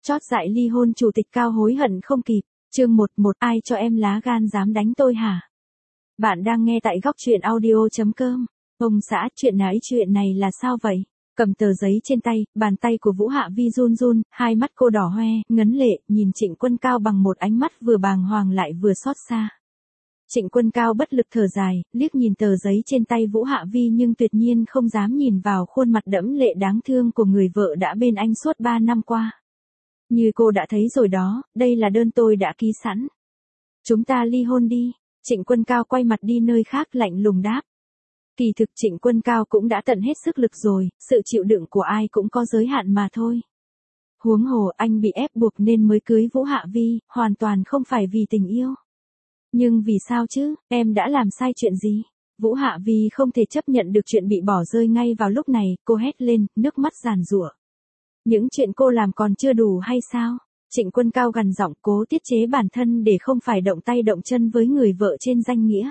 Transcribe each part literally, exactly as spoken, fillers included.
Chót dại ly hôn chủ tịch Cao hối hận không kịp. Chương một một Ai cho em lá gan dám đánh tôi hả? Bạn đang nghe tại góc truyện audio chấm com. Ông xã, chuyện ấy chuyện này là sao vậy? Cầm tờ giấy trên tay, bàn tay của Vũ Hạ Vi run run, hai mắt cô đỏ hoe, ngấn lệ, nhìn Trịnh Quân Cao bằng một ánh mắt vừa bàng hoàng lại vừa xót xa. Trịnh Quân Cao bất lực thở dài, liếc nhìn tờ giấy trên tay Vũ Hạ Vi nhưng tuyệt nhiên không dám nhìn vào khuôn mặt đẫm lệ đáng thương của người vợ đã bên anh suốt ba năm qua. Như cô đã thấy rồi đó, đây là đơn tôi đã ký sẵn. Chúng ta ly hôn đi. Trịnh Quân Cao quay mặt đi nơi khác lạnh lùng đáp. Kỳ thực Trịnh Quân Cao cũng đã tận hết sức lực rồi, sự chịu đựng của ai cũng có giới hạn mà thôi. Huống hồ anh bị ép buộc nên mới cưới Vũ Hạ Vi, hoàn toàn không phải vì tình yêu. Nhưng vì sao chứ, em đã làm sai chuyện gì? Vũ Hạ Vi không thể chấp nhận được chuyện bị bỏ rơi ngay vào lúc này, cô hét lên, nước mắt giàn giụa. Những chuyện cô làm còn chưa đủ hay sao? Trịnh Quân Cao gằn giọng cố tiết chế bản thân để không phải động tay động chân với người vợ trên danh nghĩa.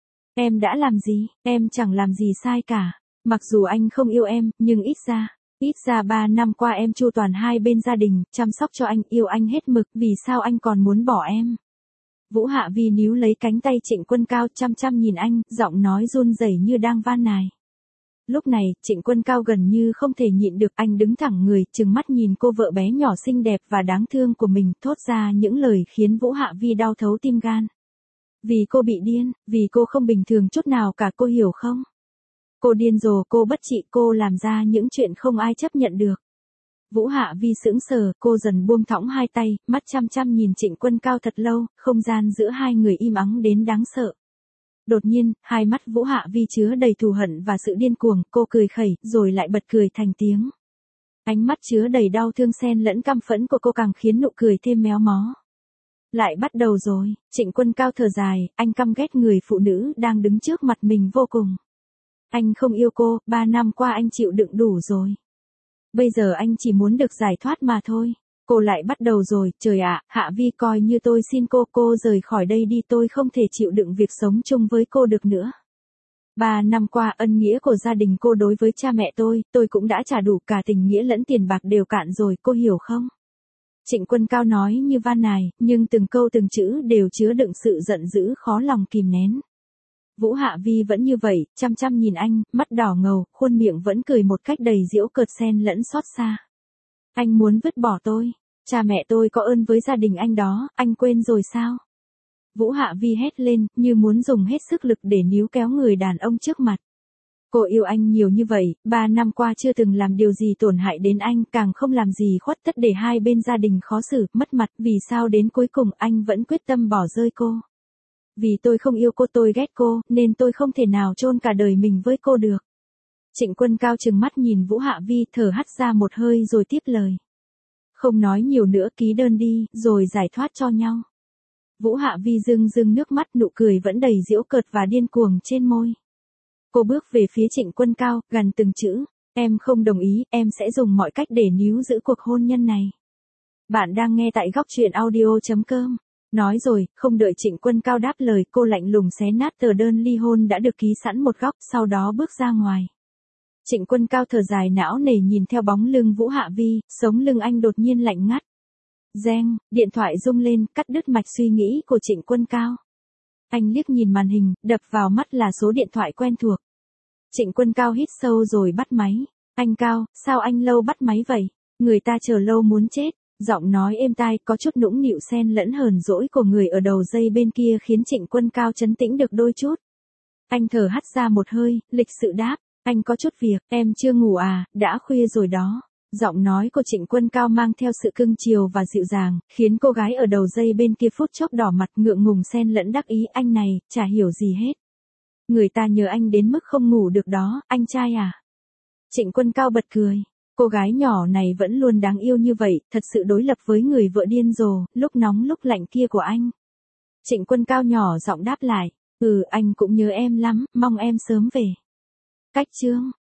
Em đã làm gì? Em chẳng làm gì sai cả. Mặc dù anh không yêu em, nhưng ít ra, ít ra ba năm qua em chu toàn hai bên gia đình, chăm sóc cho anh, yêu anh hết mực, vì sao anh còn muốn bỏ em? Vũ Hạ Vi níu lấy cánh tay Trịnh Quân Cao chăm chăm nhìn anh, giọng nói run rẩy như đang van nài. Lúc này, Trịnh Quân Cao gần như không thể nhịn được, anh đứng thẳng người, trừng mắt nhìn cô vợ bé nhỏ xinh đẹp và đáng thương của mình, thốt ra những lời khiến Vũ Hạ Vi đau thấu tim gan. Vì cô bị điên, vì cô không bình thường chút nào cả, cô hiểu không? Cô điên rồ, cô bất trị, cô làm ra những chuyện không ai chấp nhận được. Vũ Hạ Vi sững sờ, cô dần buông thõng hai tay, mắt chăm chăm nhìn Trịnh Quân Cao thật lâu, không gian giữa hai người im ắng đến đáng sợ. Đột nhiên, hai mắt Vũ Hạ Vi chứa đầy thù hận và sự điên cuồng, cô cười khẩy, rồi lại bật cười thành tiếng. Ánh mắt chứa đầy đau thương xen lẫn căm phẫn của cô càng khiến nụ cười thêm méo mó. Lại bắt đầu rồi, Trịnh Quân Cao thở dài, anh căm ghét người phụ nữ đang đứng trước mặt mình vô cùng. Anh không yêu cô, ba năm qua anh chịu đựng đủ rồi. Bây giờ anh chỉ muốn được giải thoát mà thôi. Cô lại bắt đầu rồi, trời ạ, Hạ Vi coi như tôi xin cô, cô rời khỏi đây đi, tôi không thể chịu đựng việc sống chung với cô được nữa. Ba năm qua ân nghĩa của gia đình cô đối với cha mẹ tôi, tôi cũng đã trả đủ, cả tình nghĩa lẫn tiền bạc đều cạn rồi, cô hiểu không? Trịnh Quân Cao nói như van nài, nhưng từng câu từng chữ đều chứa đựng sự giận dữ khó lòng kìm nén. Vũ Hạ Vi vẫn như vậy, chăm chăm nhìn anh, mắt đỏ ngầu, khuôn miệng vẫn cười một cách đầy giễu cợt xen lẫn xót xa. Anh muốn vứt bỏ tôi, cha mẹ tôi có ơn với gia đình anh đó, anh quên rồi sao? Vũ Hạ Vi hét lên, như muốn dùng hết sức lực để níu kéo người đàn ông trước mặt. Cô yêu anh nhiều như vậy, ba năm qua chưa từng làm điều gì tổn hại đến anh, càng không làm gì khuất tất để hai bên gia đình khó xử, mất mặt, vì sao đến cuối cùng anh vẫn quyết tâm bỏ rơi cô? Vì tôi không yêu cô, tôi ghét cô, nên tôi không thể nào chôn cả đời mình với cô được. Trịnh Quân Cao trừng mắt nhìn Vũ Hạ Vi, thở hắt ra một hơi rồi tiếp lời. Không nói nhiều nữa, ký đơn đi, rồi giải thoát cho nhau. Vũ Hạ Vi rưng rưng nước mắt, nụ cười vẫn đầy giễu cợt và điên cuồng trên môi. Cô bước về phía Trịnh Quân Cao, gằn từng chữ, em không đồng ý, em sẽ dùng mọi cách để níu giữ cuộc hôn nhân này. Bạn đang nghe tại góc truyện audio chấm com. Nói rồi, không đợi Trịnh Quân Cao đáp lời, cô lạnh lùng xé nát tờ đơn ly hôn đã được ký sẵn một góc, sau đó bước ra ngoài. Trịnh Quân Cao thở dài não nề nhìn theo bóng lưng Vũ Hạ Vi, sống lưng anh đột nhiên lạnh ngắt. Reng, điện thoại rung lên, cắt đứt mạch suy nghĩ của Trịnh Quân Cao. Anh liếc nhìn màn hình, đập vào mắt là số điện thoại quen thuộc. Trịnh Quân Cao hít sâu rồi bắt máy. Anh Cao, sao anh lâu bắt máy vậy? Người ta chờ lâu muốn chết. Giọng nói êm tai có chút nũng nịu xen lẫn hờn dỗi của người ở đầu dây bên kia khiến Trịnh Quân Cao trấn tĩnh được đôi chút. Anh thở hắt ra một hơi, lịch sự đáp, anh có chút việc, em chưa ngủ à, đã khuya rồi đó. Giọng nói của Trịnh Quân Cao mang theo sự cưng chiều và dịu dàng, khiến cô gái ở đầu dây bên kia phút chốc đỏ mặt, ngượng ngùng xen lẫn đắc ý, anh này, chả hiểu gì hết. Người ta nhớ anh đến mức không ngủ được đó, anh trai à? Trịnh Quân Cao bật cười. Cô gái nhỏ này vẫn luôn đáng yêu như vậy, thật sự đối lập với người vợ điên rồ, lúc nóng lúc lạnh kia của anh. Trịnh Quân Cao nhỏ giọng đáp lại, ừ anh cũng nhớ em lắm, mong em sớm về. Cách chương